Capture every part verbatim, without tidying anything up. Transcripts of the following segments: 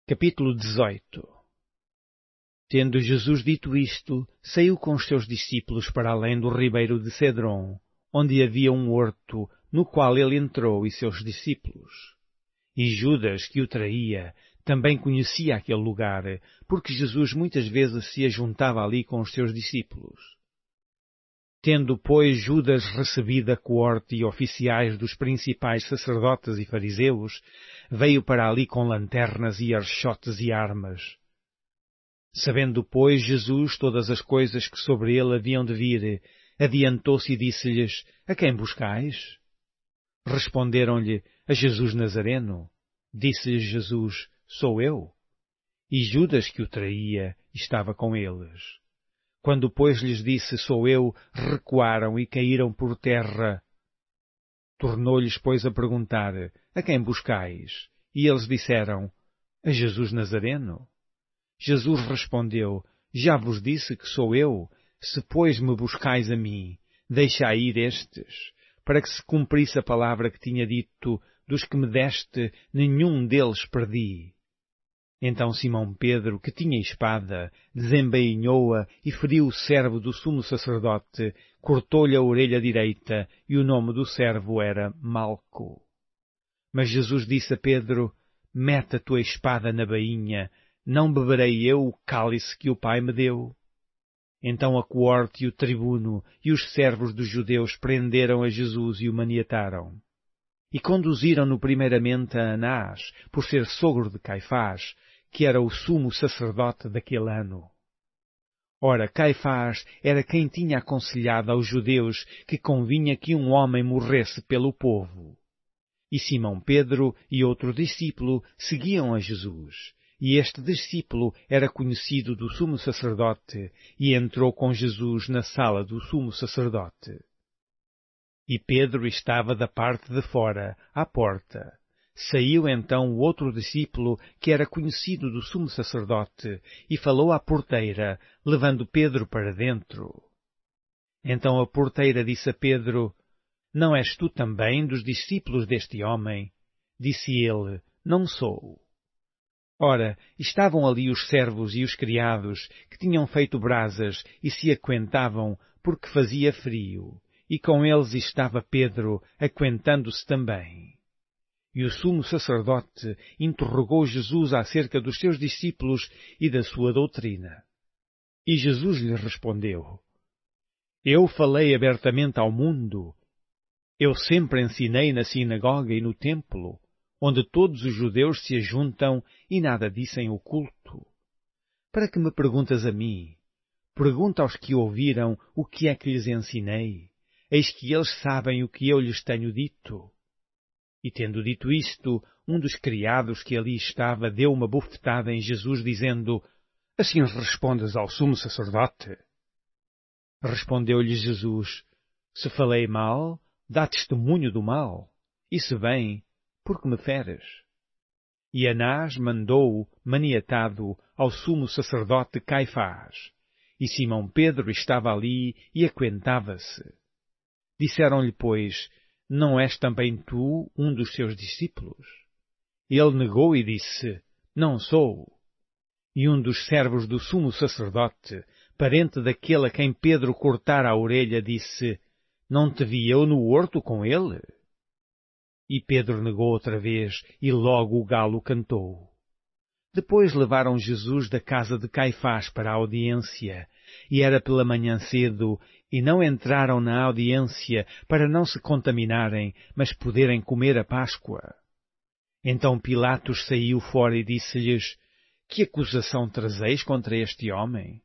Capítulo dezoito. Tendo Jesus dito isto, saiu com os seus discípulos para além do ribeiro de Cedron, onde havia um horto, no qual ele entrou e seus discípulos. E Judas, que o traía, também conhecia aquele lugar, porque Jesus muitas vezes se ajuntava ali com os seus discípulos. Tendo, pois, Judas recebido a coorte e oficiais dos principais sacerdotes e fariseus, veio para ali com lanternas e archotes e armas. Sabendo, pois, Jesus todas as coisas que sobre ele haviam de vir, adiantou-se e disse-lhes: A quem buscais? Responderam-lhe: A Jesus Nazareno. Disse-lhes Jesus: Sou eu. E Judas, que o traía, estava com eles. Quando, pois, lhes disse, sou eu, recuaram e caíram por terra. Tornou-lhes, pois, a perguntar, a quem buscais? E eles disseram, a Jesus Nazareno. Jesus respondeu, já vos disse que sou eu, se, pois, me buscais a mim, deixai ir estes, para que se cumprisse a palavra que tinha dito, dos que me deste, nenhum deles perdi. Então Simão Pedro, que tinha espada, desembainhou-a e feriu o servo do sumo sacerdote, cortou-lhe a orelha direita, e o nome do servo era Malco. Mas Jesus disse a Pedro, mete a tua espada na bainha, não beberei eu o cálice que o Pai me deu? Então a coorte e o tribuno e os servos dos judeus prenderam a Jesus e o maniataram. E conduziram-no primeiramente a Anás, por ser sogro de Caifás, que era o sumo sacerdote daquele ano. Ora, Caifás era quem tinha aconselhado aos judeus que convinha que um homem morresse pelo povo. E Simão Pedro e outro discípulo seguiam a Jesus. E este discípulo era conhecido do sumo sacerdote e entrou com Jesus na sala do sumo sacerdote. E Pedro estava da parte de fora, à porta. Saiu então o outro discípulo, que era conhecido do sumo sacerdote, e falou à porteira, levando Pedro para dentro. Então a porteira disse a Pedro, não és tu também dos discípulos deste homem? Disse ele, não sou. Ora, estavam ali os servos e os criados, que tinham feito brasas e se aquentavam, porque fazia frio. E com eles estava Pedro, aquentando-se também. E o sumo sacerdote interrogou Jesus acerca dos seus discípulos e da sua doutrina. E Jesus lhe respondeu, eu falei abertamente ao mundo. Eu sempre ensinei na sinagoga e no templo, onde todos os judeus se ajuntam e nada dizem oculto. Para que me perguntas a mim? Pergunta aos que ouviram o que é que lhes ensinei. Eis que eles sabem o que eu lhes tenho dito. E tendo dito isto, um dos criados que ali estava deu uma bofetada em Jesus, dizendo, assim respondes ao sumo sacerdote? Respondeu-lhe Jesus, se falei mal, dá testemunho do mal, e se bem, por que me feres? E Anás mandou-o, maniatado, ao sumo sacerdote Caifás. E Simão Pedro estava ali e aquentava-se. Disseram-lhe, pois, não és também tu um dos seus discípulos? Ele negou e disse, não sou. E um dos servos do sumo sacerdote, parente daquele a quem Pedro cortara a orelha, disse, não te vi eu no horto com ele? E Pedro negou outra vez, e logo o galo cantou. Depois levaram Jesus da casa de Caifás para a audiência, e era pela manhã cedo, e não entraram na audiência para não se contaminarem, mas poderem comer a Páscoa. Então Pilatos saiu fora e disse-lhes, que acusação trazeis contra este homem?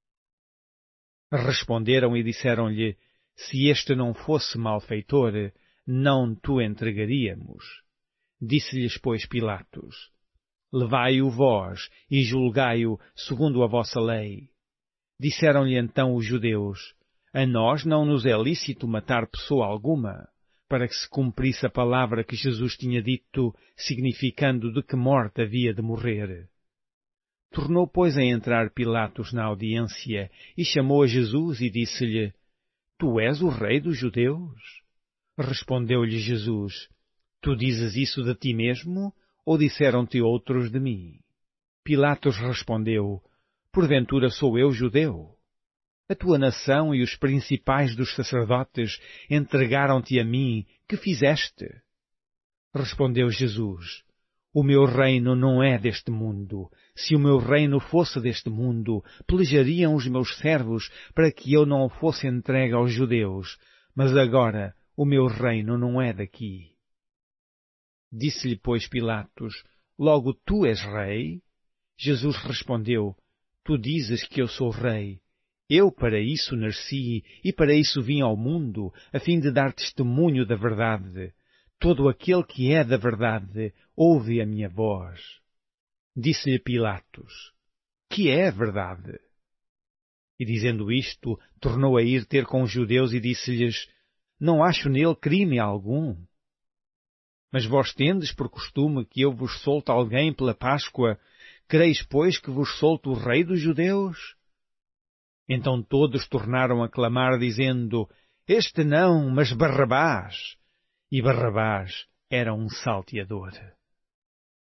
Responderam e disseram-lhe, se este não fosse malfeitor, não te entregaríamos. Disse-lhes, pois, Pilatos, levai-o vós e julgai-o segundo a vossa lei. Disseram-lhe então os judeus, a nós não nos é lícito matar pessoa alguma, para que se cumprisse a palavra que Jesus tinha dito, significando de que morte havia de morrer. Tornou, pois, a entrar Pilatos na audiência e chamou a Jesus e disse-lhe, tu és o rei dos judeus? Respondeu-lhe Jesus, tu dizes isso de ti mesmo, ou disseram-te outros de mim? Pilatos respondeu: Porventura sou eu judeu? A tua nação e os principais dos sacerdotes entregaram-te a mim. Que fizeste? Respondeu Jesus: O meu reino não é deste mundo. Se o meu reino fosse deste mundo, pelejariam os meus servos para que eu não fosse entregue aos judeus. Mas agora o meu reino não é daqui. Disse-lhe, pois, Pilatos: Logo tu és rei? Jesus respondeu: Tu dizes que eu sou rei. Eu para isso nasci e para isso vim ao mundo, a fim de dar testemunho da verdade. Todo aquele que é da verdade ouve a minha voz. Disse-lhe Pilatos: Que é a verdade? E dizendo isto, tornou a ir ter com os judeus e disse-lhes: Não acho nele crime algum. Mas vós tendes por costume que eu vos solte alguém pela Páscoa. Quereis, pois, que vos solte o rei dos judeus? Então todos tornaram a clamar, dizendo: Este não, mas Barrabás. E Barrabás era um salteador.